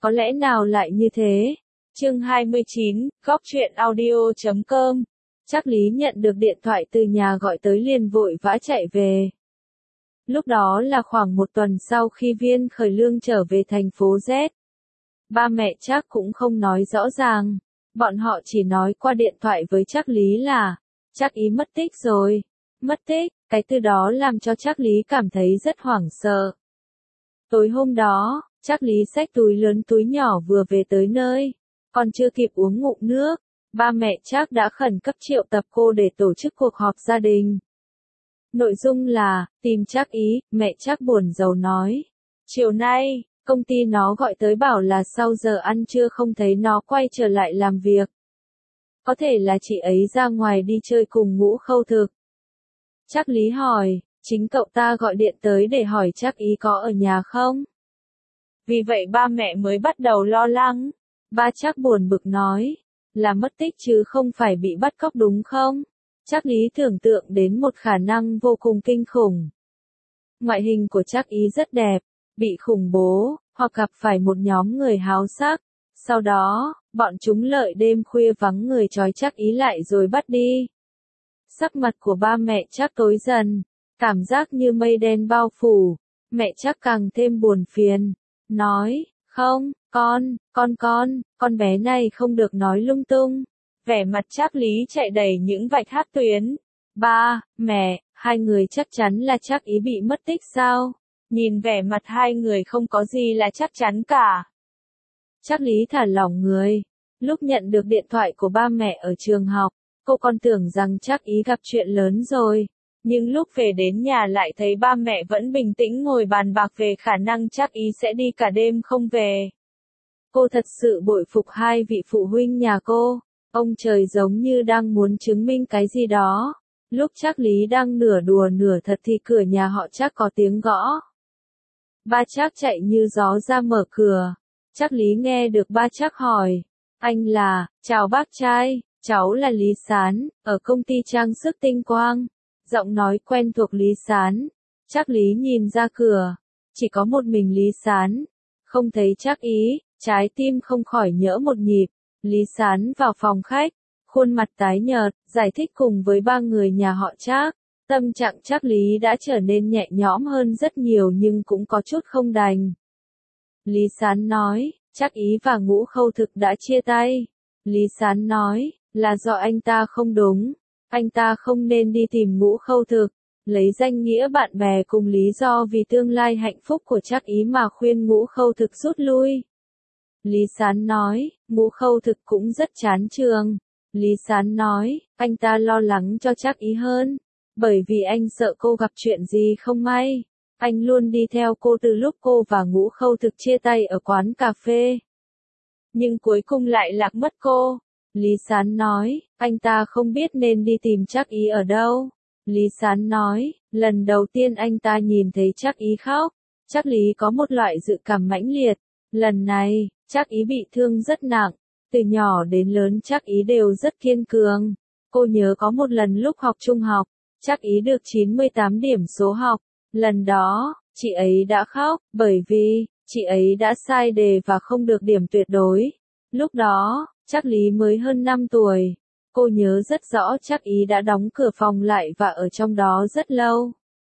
Có lẽ nào lại như thế? Chương 29, Góc truyện audio.com. Trác Lý nhận được điện thoại từ nhà gọi tới liền vội vã chạy về. Lúc đó là khoảng một tuần sau khi Viên Khởi Lương trở về thành phố Z. Ba mẹ Trác cũng không nói rõ ràng, bọn họ chỉ nói qua điện thoại với Trác Lý là Trác Ý mất tích rồi. Mất tích, cái từ đó làm cho Trác Lý cảm thấy rất hoảng sợ. Tối hôm đó, Trác Lý xách túi lớn túi nhỏ vừa về tới nơi, còn chưa kịp uống ngụm nước, ba mẹ Trác đã khẩn cấp triệu tập cô để tổ chức cuộc họp gia đình. Nội dung là, tìm Trác Ý, mẹ Trác buồn rầu nói. Chiều nay, công ty nó gọi tới bảo là sau giờ ăn trưa không thấy nó quay trở lại làm việc. Có thể là chị ấy ra ngoài đi chơi cùng Ngũ Khâu Thực. Trác Lý hỏi, chính cậu ta gọi điện tới để hỏi Trác Ý có ở nhà không? Vì vậy ba mẹ mới bắt đầu lo lắng. Ba Trác buồn bực nói, là mất tích chứ không phải bị bắt cóc đúng không? Trác Lý tưởng tượng đến một khả năng vô cùng kinh khủng. Ngoại hình của Trác Ý rất đẹp, bị khủng bố, hoặc gặp phải một nhóm người háo sắc. Sau đó, bọn chúng lợi đêm khuya vắng người trói Trác Ý lại rồi bắt đi. Sắc mặt của ba mẹ Trác tối dần, cảm giác như mây đen bao phủ, mẹ Trác càng thêm buồn phiền, nói, không, con bé này không được nói lung tung. Vẻ mặt Trác Lý chạy đầy những vạch hát tuyến. Ba, mẹ, hai người chắc chắn là Trác Ý bị mất tích sao? Nhìn vẻ mặt hai người không có gì là chắc chắn cả. Trác Lý thả lỏng người. Lúc nhận được điện thoại của ba mẹ ở trường học, cô còn tưởng rằng Trác Ý gặp chuyện lớn rồi. Nhưng lúc về đến nhà lại thấy ba mẹ vẫn bình tĩnh ngồi bàn bạc về khả năng Trác Ý sẽ đi cả đêm không về. Cô thật sự bội phục hai vị phụ huynh nhà cô. Ông trời giống như đang muốn chứng minh cái gì đó. Lúc Trác Lý đang nửa đùa nửa thật thì cửa nhà họ Trác có tiếng gõ. Ba Trác chạy như gió ra mở cửa. Trác Lý nghe được ba Trác hỏi. Anh là, chào bác trai, cháu là Lý Sán, ở công ty trang sức Tinh Quang. Giọng nói quen thuộc Lý Sán. Trác Lý nhìn ra cửa. Chỉ có một mình Lý Sán. Không thấy Trác Ý, trái tim không khỏi nhỡ một nhịp. Lý Sán vào phòng khách, khuôn mặt tái nhợt, giải thích cùng với ba người nhà họ Trác. Tâm trạng Trác Lý đã trở nên nhẹ nhõm hơn rất nhiều nhưng cũng có chút không đành. Lý Sán nói, Trác Ý và Ngũ Khâu Thực đã chia tay. Lý Sán nói, là do anh ta không đúng. Anh ta không nên đi tìm Ngũ Khâu Thực, lấy danh nghĩa bạn bè cùng lý do vì tương lai hạnh phúc của Trác Ý mà khuyên Ngũ Khâu Thực rút lui. Lý Sán nói, Ngũ Khâu Thực cũng rất chán trường. Lý Sán nói, anh ta lo lắng cho Trác Ý hơn, bởi vì anh sợ cô gặp chuyện gì không may. Anh luôn đi theo cô từ lúc cô và Ngũ Khâu Thực chia tay ở quán cà phê. Nhưng cuối cùng lại lạc mất cô. Lý Sán nói, anh ta không biết nên đi tìm Trác Ý ở đâu. Lý Sán nói, lần đầu tiên anh ta nhìn thấy Trác Ý khóc, Trác Lý có một loại dự cảm mãnh liệt. Lần này, Trác Ý bị thương rất nặng, từ nhỏ đến lớn Trác Ý đều rất kiên cường. Cô nhớ có một lần lúc học trung học, Trác Ý được 98 điểm số học. Lần đó, chị ấy đã khóc, bởi vì, chị ấy đã sai đề và không được điểm tuyệt đối. Lúc đó, Trác Lý mới hơn 5 tuổi. Cô nhớ rất rõ Trác Ý đã đóng cửa phòng lại và ở trong đó rất lâu.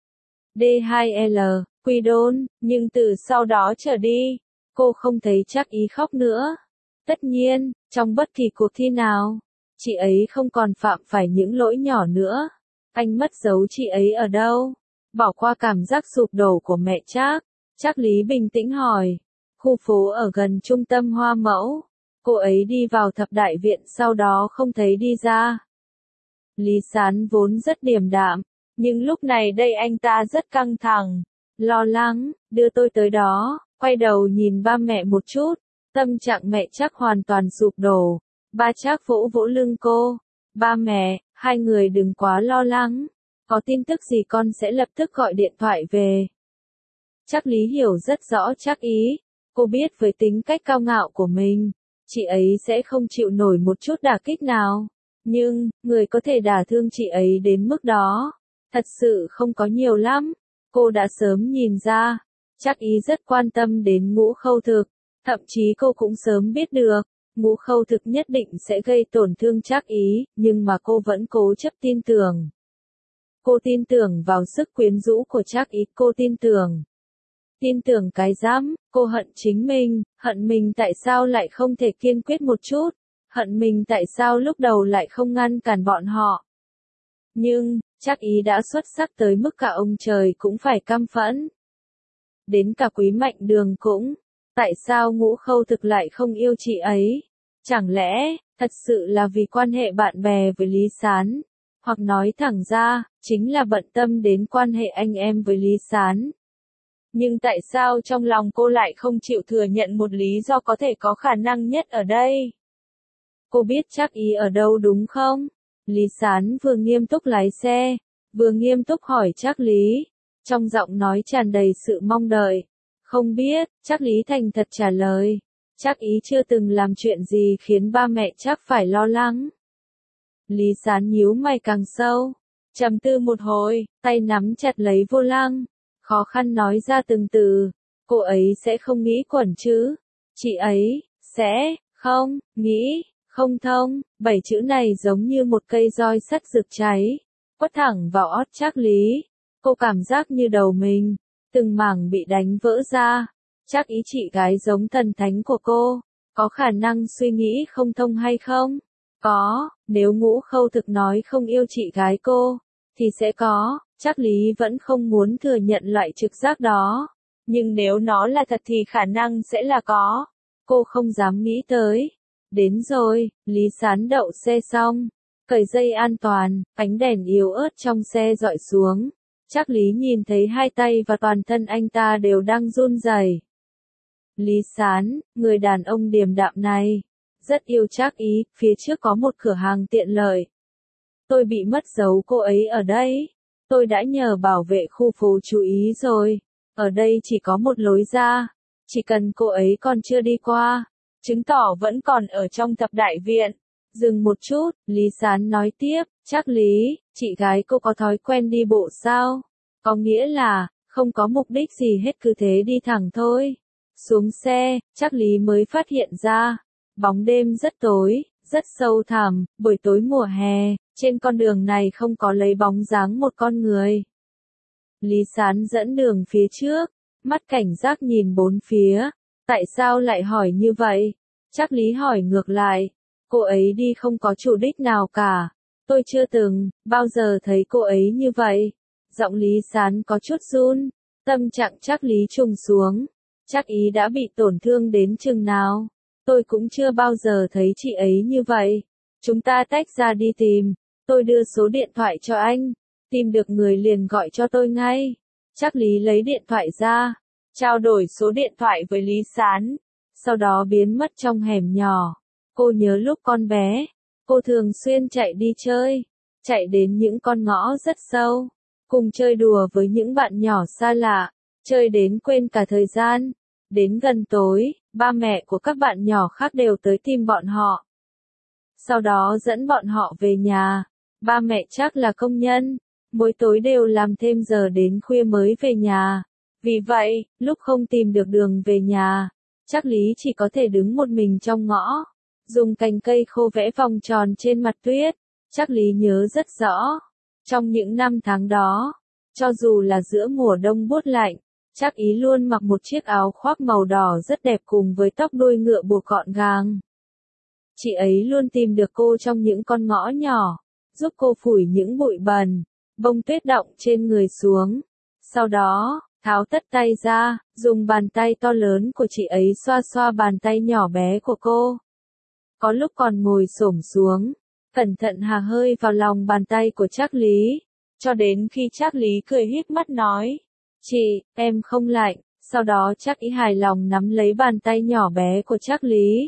D2L, Quy Đôn, nhưng từ sau đó trở đi, cô không thấy Trác Ý khóc nữa. Tất nhiên, trong bất kỳ cuộc thi nào, chị ấy không còn phạm phải những lỗi nhỏ nữa. Anh mất dấu chị ấy ở đâu? Bỏ qua cảm giác sụp đổ của mẹ Trác, Trác Lý bình tĩnh hỏi. Khu phố ở gần trung tâm Hoa Mẫu. Cô ấy đi vào thập đại viện sau đó không thấy đi ra. Lý Sán vốn rất điềm đạm, nhưng lúc này đây anh ta rất căng thẳng, lo lắng, đưa tôi tới đó, quay đầu nhìn ba mẹ một chút, tâm trạng mẹ Trác hoàn toàn sụp đổ. Ba Trác vỗ vỗ lưng cô, ba mẹ, hai người đừng quá lo lắng, có tin tức gì con sẽ lập tức gọi điện thoại về. Trác Lý hiểu rất rõ Trác Ý, cô biết với tính cách cao ngạo của mình, chị ấy sẽ không chịu nổi một chút đả kích nào. Nhưng, người có thể đả thương chị ấy đến mức đó, thật sự không có nhiều lắm. Cô đã sớm nhìn ra, Trác Ý rất quan tâm đến Ngũ Khâu Thực. Thậm chí cô cũng sớm biết được, Ngũ Khâu Thực nhất định sẽ gây tổn thương Trác Ý, nhưng mà cô vẫn cố chấp tin tưởng. Cô tin tưởng vào sức quyến rũ của Trác Ý, cô tin tưởng. Tin tưởng cái dám, cô hận chính mình, hận mình tại sao lại không thể kiên quyết một chút, hận mình tại sao lúc đầu lại không ngăn cản bọn họ. Nhưng, Trác Ý đã xuất sắc tới mức cả ông trời cũng phải căm phẫn. Đến cả Quý Mạnh Đường cũng, tại sao Ngũ Khâu Thực lại không yêu chị ấy? Chẳng lẽ, thật sự là vì quan hệ bạn bè với Lý Sán? Hoặc nói thẳng ra, chính là bận tâm đến quan hệ anh em với Lý Sán. Nhưng tại sao trong lòng cô lại không chịu thừa nhận một lý do có thể có khả năng nhất ở đây? Cô biết Trác Ý ở đâu đúng không? Lý Sán vừa nghiêm túc lái xe, vừa nghiêm túc hỏi Trác Lý, trong giọng nói tràn đầy sự mong đợi. Không biết, Trác Lý thành thật trả lời. Trác Ý chưa từng làm chuyện gì khiến ba mẹ Trác phải lo lắng. Lý Sán nhíu mày càng sâu, trầm tư một hồi, tay nắm chặt lấy vô lăng, khó khăn nói ra từng từ. Cô ấy sẽ không nghĩ quẩn chứ? Chị ấy sẽ không nghĩ không thông. 7 chữ này giống như một cây roi sắt rực cháy, quất thẳng vào ót Trác Lý. Cô cảm giác như đầu mình từng mảng bị đánh vỡ ra. Trác Ý chị gái giống thần thánh của cô, có khả năng suy nghĩ không thông hay không? Có, nếu Ngũ Khâu Thực nói không yêu chị gái cô, thì sẽ có. Trác Lý vẫn không muốn thừa nhận loại trực giác đó. Nhưng nếu nó là thật thì khả năng sẽ là có. Cô không dám nghĩ tới. Đến rồi, Lý Sán đậu xe xong, cởi dây an toàn, ánh đèn yếu ớt trong xe dọi xuống. Trác Lý nhìn thấy hai tay và toàn thân anh ta đều đang run rẩy. Lý Sán, người đàn ông điềm đạm này, rất yêu Trác Ý, phía trước có một cửa hàng tiện lợi. Tôi bị mất dấu cô ấy ở đây. Tôi đã nhờ bảo vệ khu phố chú ý rồi. Ở đây chỉ có một lối ra. Chỉ cần cô ấy còn chưa đi qua, chứng tỏ vẫn còn ở trong thập đại viện. Dừng một chút, Lý Sán nói tiếp, Trác Lý, chị gái cô có thói quen đi bộ sao? Có nghĩa là, không có mục đích gì hết cứ thế đi thẳng thôi. Xuống xe, Trác Lý mới phát hiện ra. Bóng đêm rất tối, rất sâu thẳm, buổi tối mùa hè, trên con đường này không có lấy bóng dáng một con người. Lý Sán dẫn đường phía trước, mắt cảnh giác nhìn bốn phía. Tại sao lại hỏi như vậy? Trác Lý hỏi ngược lại. Cô ấy đi không có chủ đích nào cả. Tôi chưa từng bao giờ thấy cô ấy như vậy. Giọng Lý Sán có chút run. Tâm trạng Trác Lý trùng xuống. Trác Ý đã bị tổn thương đến chừng nào? Tôi cũng chưa bao giờ thấy chị ấy như vậy. Chúng ta tách ra đi tìm. Tôi đưa số điện thoại cho anh. Tìm được người liền gọi cho tôi ngay. Trác Lý lấy điện thoại ra, trao đổi số điện thoại với Lý Sán, sau đó biến mất trong hẻm nhỏ. Cô nhớ lúc con bé, cô thường xuyên chạy đi chơi, chạy đến những con ngõ rất sâu, cùng chơi đùa với những bạn nhỏ xa lạ, chơi đến quên cả thời gian. Đến gần tối, ba mẹ của các bạn nhỏ khác đều tới tìm bọn họ. Sau đó dẫn bọn họ về nhà. Ba mẹ Trác là công nhân, mỗi tối đều làm thêm giờ đến khuya mới về nhà. Vì vậy, lúc không tìm được đường về nhà, Trác Lý chỉ có thể đứng một mình trong ngõ, dùng cành cây khô vẽ vòng tròn trên mặt tuyết. Trác Lý nhớ rất rõ. Trong những năm tháng đó, cho dù là giữa mùa đông buốt lạnh, Trác Ý luôn mặc một chiếc áo khoác màu đỏ rất đẹp cùng với tóc đuôi ngựa buộc gọn gàng. Chị ấy luôn tìm được cô trong những con ngõ nhỏ, giúp cô phủi những bụi bẩn, bông tuyết đọng trên người xuống. Sau đó, tháo tất tay ra, dùng bàn tay to lớn của chị ấy xoa xoa bàn tay nhỏ bé của cô. Có lúc còn ngồi xổm xuống, cẩn thận hà hơi vào lòng bàn tay của Trác Lý, cho đến khi Trác Lý cười híp mắt nói, chị, em không lạnh. Sau đó Trác Ý hài lòng nắm lấy bàn tay nhỏ bé của Trác Lý.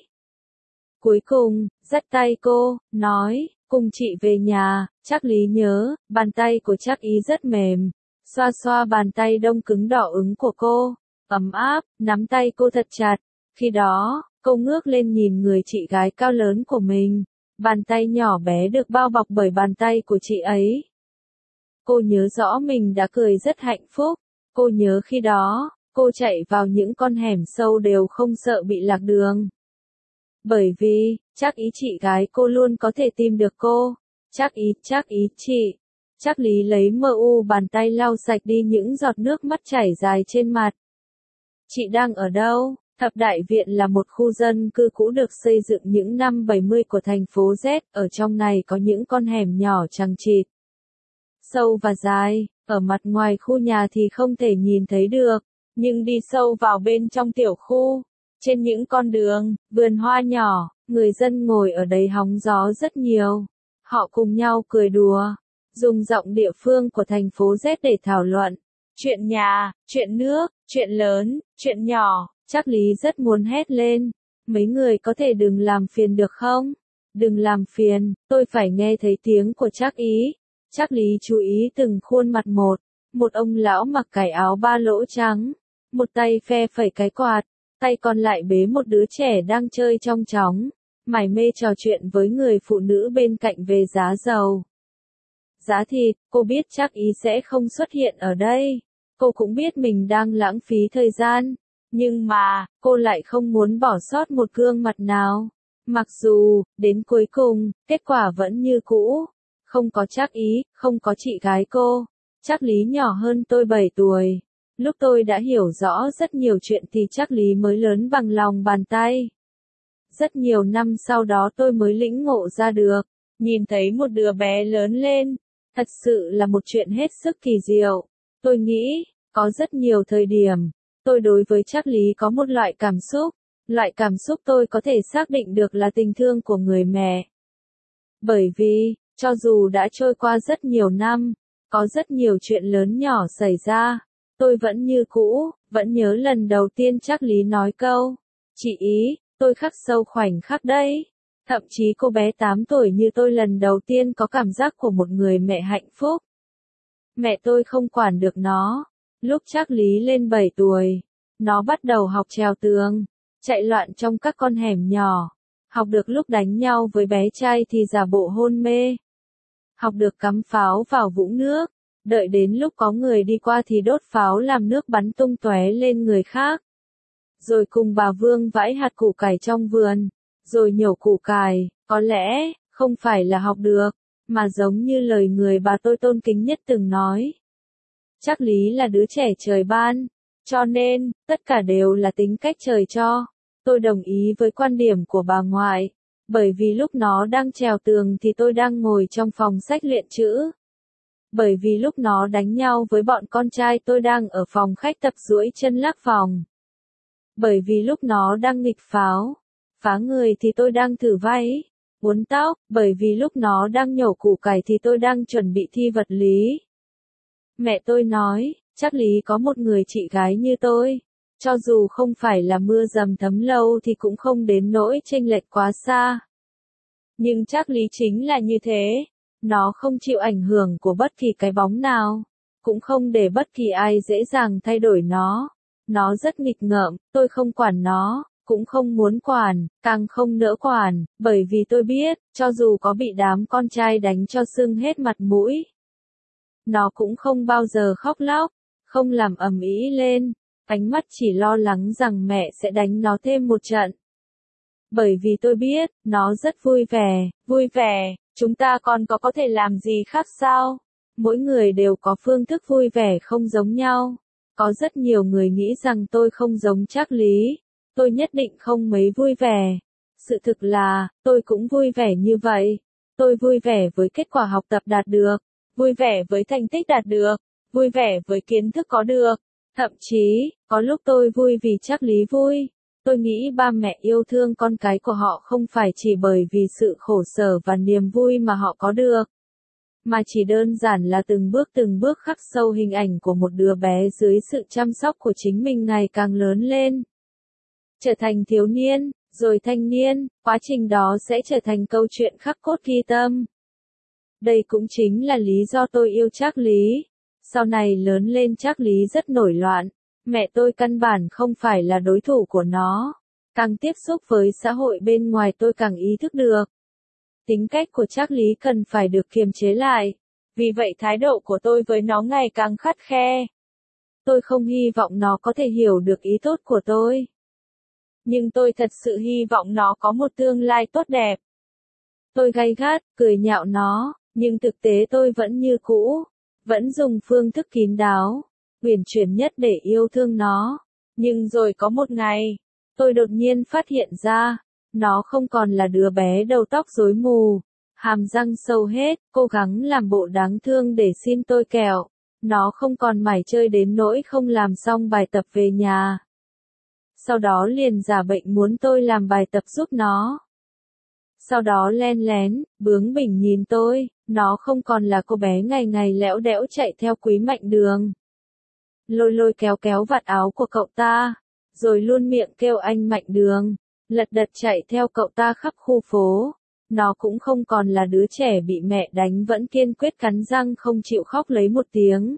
Cuối cùng, dắt tay cô, nói, cùng chị về nhà. Trác Lý nhớ, bàn tay của Trác Ý rất mềm, xoa xoa bàn tay đông cứng đỏ ửng của cô, ấm áp, nắm tay cô thật chặt. Khi đó, cô ngước lên nhìn người chị gái cao lớn của mình, bàn tay nhỏ bé được bao bọc bởi bàn tay của chị ấy. Cô nhớ rõ mình đã cười rất hạnh phúc, cô nhớ khi đó, cô chạy vào những con hẻm sâu đều không sợ bị lạc đường. Bởi vì, chắc ý chị gái cô luôn có thể tìm được cô. Chắc ý chị. Chắc Lý lấy bàn tay lau sạch đi những giọt nước mắt chảy dài trên mặt. Chị đang ở đâu? Thập Đại Viện là một khu dân cư cũ được xây dựng những năm 70 của thành phố Z, ở trong này có những con hẻm nhỏ chằng chịt, sâu và dài, ở mặt ngoài khu nhà thì không thể nhìn thấy được, nhưng đi sâu vào bên trong tiểu khu, trên những con đường, vườn hoa nhỏ, người dân ngồi ở đấy hóng gió rất nhiều. Họ cùng nhau cười đùa, dùng giọng địa phương của thành phố Z để thảo luận. Chuyện nhà, chuyện nước, chuyện lớn, chuyện nhỏ. Chắc Lý rất muốn hét lên. Mấy người có thể đừng làm phiền được không? Đừng làm phiền, tôi phải nghe thấy tiếng của Trác Ý. Trác Lý chú ý từng khuôn mặt một. Một ông lão mặc cái áo ba lỗ trắng. Một tay phe phẩy cái quạt. Tay còn lại bế một đứa trẻ đang chơi trong chóng. Mải mê trò chuyện với người phụ nữ bên cạnh về giá dầu. Giá thịt, cô biết Trác Ý sẽ không xuất hiện ở đây. Cô cũng biết mình đang lãng phí thời gian. Nhưng mà, cô lại không muốn bỏ sót một gương mặt nào. Mặc dù, đến cuối cùng, kết quả vẫn như cũ. Không có Trác Ý, không có chị gái cô. Trác Lý nhỏ hơn tôi 7 tuổi. Lúc tôi đã hiểu rõ rất nhiều chuyện thì Trác Lý mới lớn bằng lòng bàn tay. Rất nhiều năm sau đó tôi mới lĩnh ngộ ra được. Nhìn thấy một đứa bé lớn lên. Thật sự là một chuyện hết sức kỳ diệu. Tôi nghĩ, có rất nhiều thời điểm. Tôi đối với Trác Lý có một loại cảm xúc. Loại cảm xúc tôi có thể xác định được là tình thương của người mẹ. Bởi vì, cho dù đã trôi qua rất nhiều năm, có rất nhiều chuyện lớn nhỏ xảy ra, tôi vẫn như cũ, vẫn nhớ lần đầu tiên Trác Lý nói câu, chị Ý, tôi khắc sâu khoảnh khắc đấy. Thậm chí cô bé 8 tuổi như tôi lần đầu tiên có cảm giác của một người mẹ hạnh phúc. Mẹ tôi không quản được nó. Lúc Trác Lý lên 7 tuổi, nó bắt đầu học trèo tường, chạy loạn trong các con hẻm nhỏ. Học được lúc đánh nhau với bé trai thì giả bộ hôn mê. Học được cắm pháo vào vũng nước, đợi đến lúc có người đi qua thì đốt pháo làm nước bắn tung tóe lên người khác. Rồi cùng bà Vương vãi hạt củ cải trong vườn, rồi nhổ củ cải, có lẽ, không phải là học được, mà giống như lời người bà tôi tôn kính nhất từng nói. Trác Lý là đứa trẻ trời ban, cho nên, tất cả đều là tính cách trời cho. Tôi đồng ý với quan điểm của bà ngoại, bởi vì lúc nó đang trèo tường thì tôi đang ngồi trong phòng sách luyện chữ. Bởi vì lúc nó đánh nhau với bọn con trai tôi đang ở phòng khách tập duỗi chân lắc vòng. Bởi vì lúc nó đang nghịch pháo, phá người thì tôi đang thử váy, uốn tóc, bởi vì lúc nó đang nhổ củ cải thì tôi đang chuẩn bị thi vật lý. Mẹ tôi nói, Trác Lý có một người chị gái như tôi. Cho dù không phải là mưa dầm thấm lâu thì cũng không đến nỗi chênh lệch quá xa. Nhưng Trác Lý chính là như thế. Nó không chịu ảnh hưởng của bất kỳ cái bóng nào. Cũng không để bất kỳ ai dễ dàng thay đổi nó. Nó rất nghịch ngợm, tôi không quản nó, cũng không muốn quản, càng không nỡ quản, bởi vì tôi biết, cho dù có bị đám con trai đánh cho sưng hết mặt mũi. Nó cũng không bao giờ khóc lóc, không làm ầm ĩ lên. Ánh mắt chỉ lo lắng rằng mẹ sẽ đánh nó thêm một trận. Bởi vì tôi biết, nó rất vui vẻ, chúng ta còn có thể làm gì khác sao? Mỗi người đều có phương thức vui vẻ không giống nhau. Có rất nhiều người nghĩ rằng tôi không giống Trác Lý, tôi nhất định không mấy vui vẻ. Sự thực là, tôi cũng vui vẻ như vậy. Tôi vui vẻ với kết quả học tập đạt được, vui vẻ với thành tích đạt được, vui vẻ với kiến thức có được. Thậm chí, có lúc tôi vui vì Trác Lý vui. Tôi nghĩ ba mẹ yêu thương con cái của họ không phải chỉ bởi vì sự khổ sở và niềm vui mà họ có được, mà chỉ đơn giản là từng bước khắc sâu hình ảnh của một đứa bé dưới sự chăm sóc của chính mình ngày càng lớn lên. Trở thành thiếu niên, rồi thanh niên, quá trình đó sẽ trở thành câu chuyện khắc cốt ghi tâm. Đây cũng chính là lý do tôi yêu Trác Lý. Sau này lớn lên Trác Lý rất nổi loạn. Mẹ tôi căn bản không phải là đối thủ của nó. Càng tiếp xúc với xã hội bên ngoài tôi càng ý thức được. Tính cách của Trác Lý cần phải được kiềm chế lại. Vì vậy thái độ của tôi với nó ngày càng khắt khe. Tôi không hy vọng nó có thể hiểu được ý tốt của tôi. Nhưng tôi thật sự hy vọng nó có một tương lai tốt đẹp. Tôi gay gắt, cười nhạo nó, nhưng thực tế tôi vẫn như cũ, vẫn dùng phương thức kín đáo, uyển chuyển nhất để yêu thương nó. Nhưng rồi có một ngày, tôi đột nhiên phát hiện ra, nó không còn là đứa bé đầu tóc rối mù, hàm răng sâu hết, cố gắng làm bộ đáng thương để xin tôi kẹo. Nó không còn mải chơi đến nỗi không làm xong bài tập về nhà. Sau đó liền giả bệnh muốn tôi làm bài tập giúp nó. Sau đó len lén, bướng bỉnh nhìn tôi, nó không còn là cô bé ngày ngày lẽo đẽo chạy theo Quý Mạnh Đường. Lôi lôi kéo kéo vạt áo của cậu ta, rồi luôn miệng kêu anh Mạnh Đường, lật đật chạy theo cậu ta khắp khu phố. Nó cũng không còn là đứa trẻ bị mẹ đánh vẫn kiên quyết cắn răng không chịu khóc lấy một tiếng.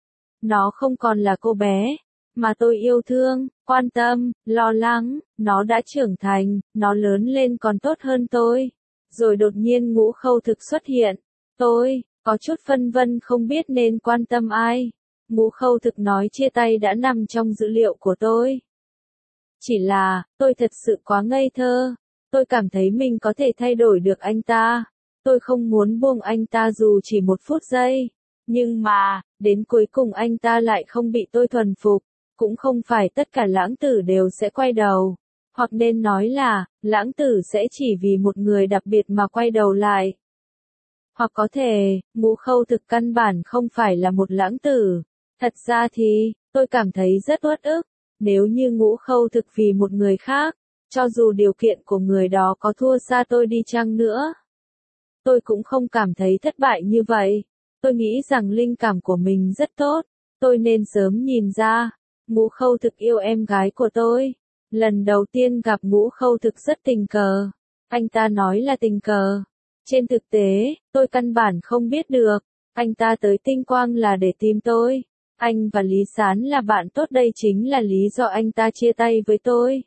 Nó không còn là cô bé mà tôi yêu thương, quan tâm, lo lắng. Nó đã trưởng thành, nó lớn lên còn tốt hơn tôi. Rồi đột nhiên Ngũ Khâu Thực xuất hiện. Tôi có chút phân vân không biết nên quan tâm ai. Ngũ Khâu Thực nói chia tay đã nằm trong dữ liệu của tôi. Chỉ là, tôi thật sự quá ngây thơ. Tôi cảm thấy mình có thể thay đổi được anh ta. Tôi không muốn buông anh ta dù chỉ một phút giây. Nhưng mà, đến cuối cùng anh ta lại không bị tôi thuần phục. Cũng không phải tất cả lãng tử đều sẽ quay đầu. Hoặc nên nói là, lãng tử sẽ chỉ vì một người đặc biệt mà quay đầu lại. Hoặc có thể, Ngũ Khâu Thực căn bản không phải là một lãng tử. Thật ra thì, tôi cảm thấy rất uất ức. Nếu như Ngũ Khâu Thực vì một người khác, cho dù điều kiện của người đó có thua xa tôi đi chăng nữa, tôi cũng không cảm thấy thất bại như vậy. Tôi nghĩ rằng linh cảm của mình rất tốt. Tôi nên sớm nhìn ra. Ngũ Khâu Thực yêu em gái của tôi. Lần đầu tiên gặp Ngũ Khâu Thực rất tình cờ. Anh ta nói là tình cờ. Trên thực tế, tôi căn bản không biết được. Anh ta tới Tinh Quang là để tìm tôi. Anh và Lý Sán là bạn tốt, đây chính là lý do anh ta chia tay với tôi.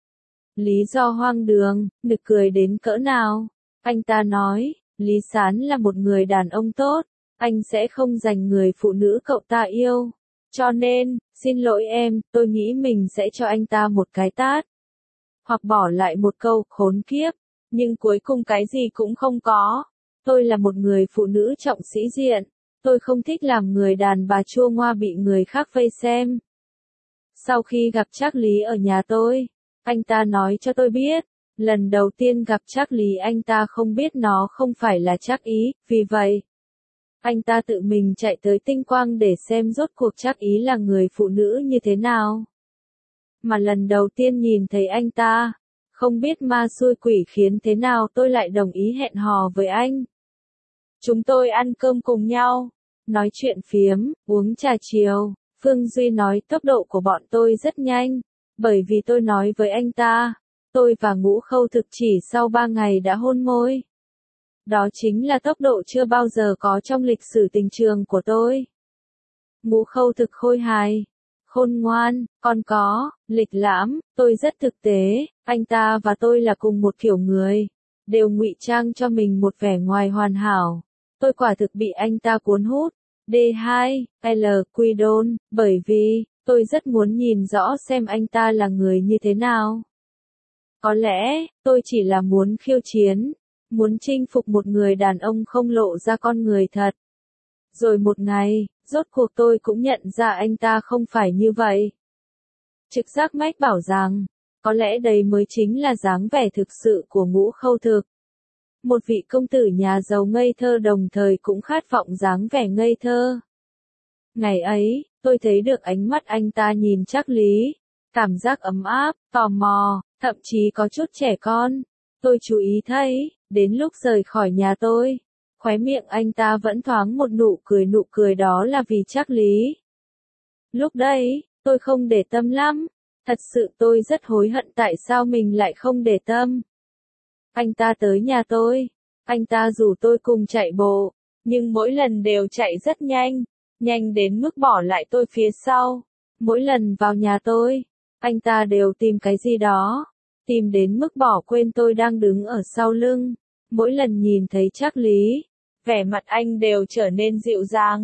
Lý do hoang đường, nực cười đến cỡ nào. Anh ta nói, Lý Sán là một người đàn ông tốt. Anh sẽ không giành người phụ nữ cậu ta yêu. Cho nên, xin lỗi em, tôi nghĩ mình sẽ cho anh ta một cái tát. Hoặc bỏ lại một câu, khốn kiếp. Nhưng cuối cùng cái gì cũng không có. Tôi là một người phụ nữ trọng sĩ diện. Tôi không thích làm người đàn bà chua ngoa bị người khác vây xem. Sau khi gặp Trác Lý ở nhà tôi, anh ta nói cho tôi biết, lần đầu tiên gặp Trác Lý anh ta không biết nó không phải là Trác Ý, vì vậy, anh ta tự mình chạy tới Tinh Quang để xem rốt cuộc Trác Ý là người phụ nữ như thế nào. Mà lần đầu tiên nhìn thấy anh ta, không biết ma xui quỷ khiến thế nào tôi lại đồng ý hẹn hò với anh. Chúng tôi ăn cơm cùng nhau, nói chuyện phiếm, uống trà chiều. Phương Duy nói tốc độ của bọn tôi rất nhanh, bởi vì tôi nói với anh ta, tôi và Ngũ Khâu Thực chỉ sau 3 ngày đã hôn môi. Đó chính là tốc độ chưa bao giờ có trong lịch sử tình trường của tôi. Ngũ Khâu Thực khôi hài, khôn ngoan, còn có, lịch lãm, tôi rất thực tế, anh ta và tôi là cùng một kiểu người, đều ngụy trang cho mình một vẻ ngoài hoàn hảo. Tôi quả thực bị anh ta cuốn hút. D2, L, Quidon, bởi vì, tôi rất muốn nhìn rõ xem anh ta là người như thế nào. Có lẽ, tôi chỉ là muốn khiêu chiến, muốn chinh phục một người đàn ông không lộ ra con người thật. Rồi một ngày, rốt cuộc tôi cũng nhận ra anh ta không phải như vậy. Trực giác mách bảo rằng, có lẽ đây mới chính là dáng vẻ thực sự của Ngũ Khâu Thực. Một vị công tử nhà giàu ngây thơ đồng thời cũng khát vọng dáng vẻ ngây thơ. Ngày ấy, tôi thấy được ánh mắt anh ta nhìn Trác Lý, cảm giác ấm áp, tò mò, thậm chí có chút trẻ con. Tôi chú ý thấy, đến lúc rời khỏi nhà tôi, khóe miệng anh ta vẫn thoáng một nụ cười đó là vì Trác Lý. Lúc đấy, tôi không để tâm lắm, thật sự tôi rất hối hận tại sao mình lại không để tâm. Anh ta tới nhà tôi, anh ta rủ tôi cùng chạy bộ, nhưng mỗi lần đều chạy rất nhanh, nhanh đến mức bỏ lại tôi phía sau. Mỗi lần vào nhà tôi, anh ta đều tìm cái gì đó, tìm đến mức bỏ quên tôi đang đứng ở sau lưng. Mỗi lần nhìn thấy Trác Lý, vẻ mặt anh đều trở nên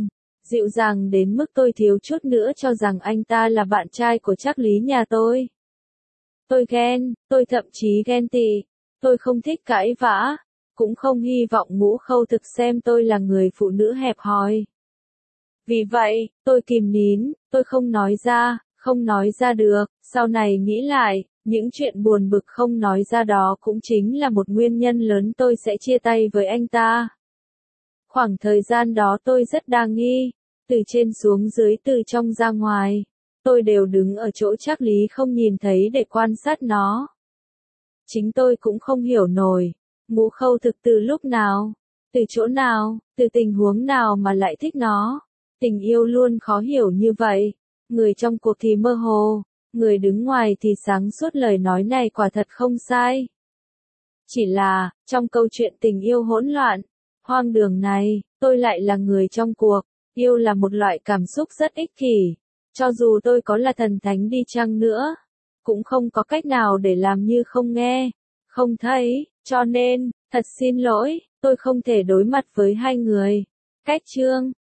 dịu dàng đến mức tôi thiếu chút nữa cho rằng anh ta là bạn trai của Trác Lý nhà tôi. Tôi ghen, tôi thậm chí ghen tị, tôi không thích cãi vã, cũng không hy vọng Ngũ Khâu thực xem tôi là người phụ nữ hẹp hòi. Vì vậy, tôi kìm nín, tôi không nói ra được, sau này nghĩ lại, những chuyện buồn bực không nói ra đó cũng chính là một nguyên nhân lớn tôi sẽ chia tay với anh ta. Khoảng thời gian đó tôi rất đa nghi, từ trên xuống dưới từ trong ra ngoài, tôi đều đứng ở chỗ Trác Lý không nhìn thấy để quan sát nó. Chính tôi cũng không hiểu nổi, Ngũ Khâu thực từ lúc nào, từ chỗ nào, từ tình huống nào mà lại thích nó. Tình yêu luôn khó hiểu như vậy, người trong cuộc thì mơ hồ, người đứng ngoài thì sáng suốt, lời nói này quả thật không sai. Chỉ là, trong câu chuyện tình yêu hỗn loạn, hoang đường này, tôi lại là người trong cuộc, yêu là một loại cảm xúc rất ích kỷ, cho dù tôi có là thần thánh đi chăng nữa, cũng không có cách nào để làm như không nghe, không thấy, cho nên, thật xin lỗi, tôi không thể đối mặt với hai người. Cách chương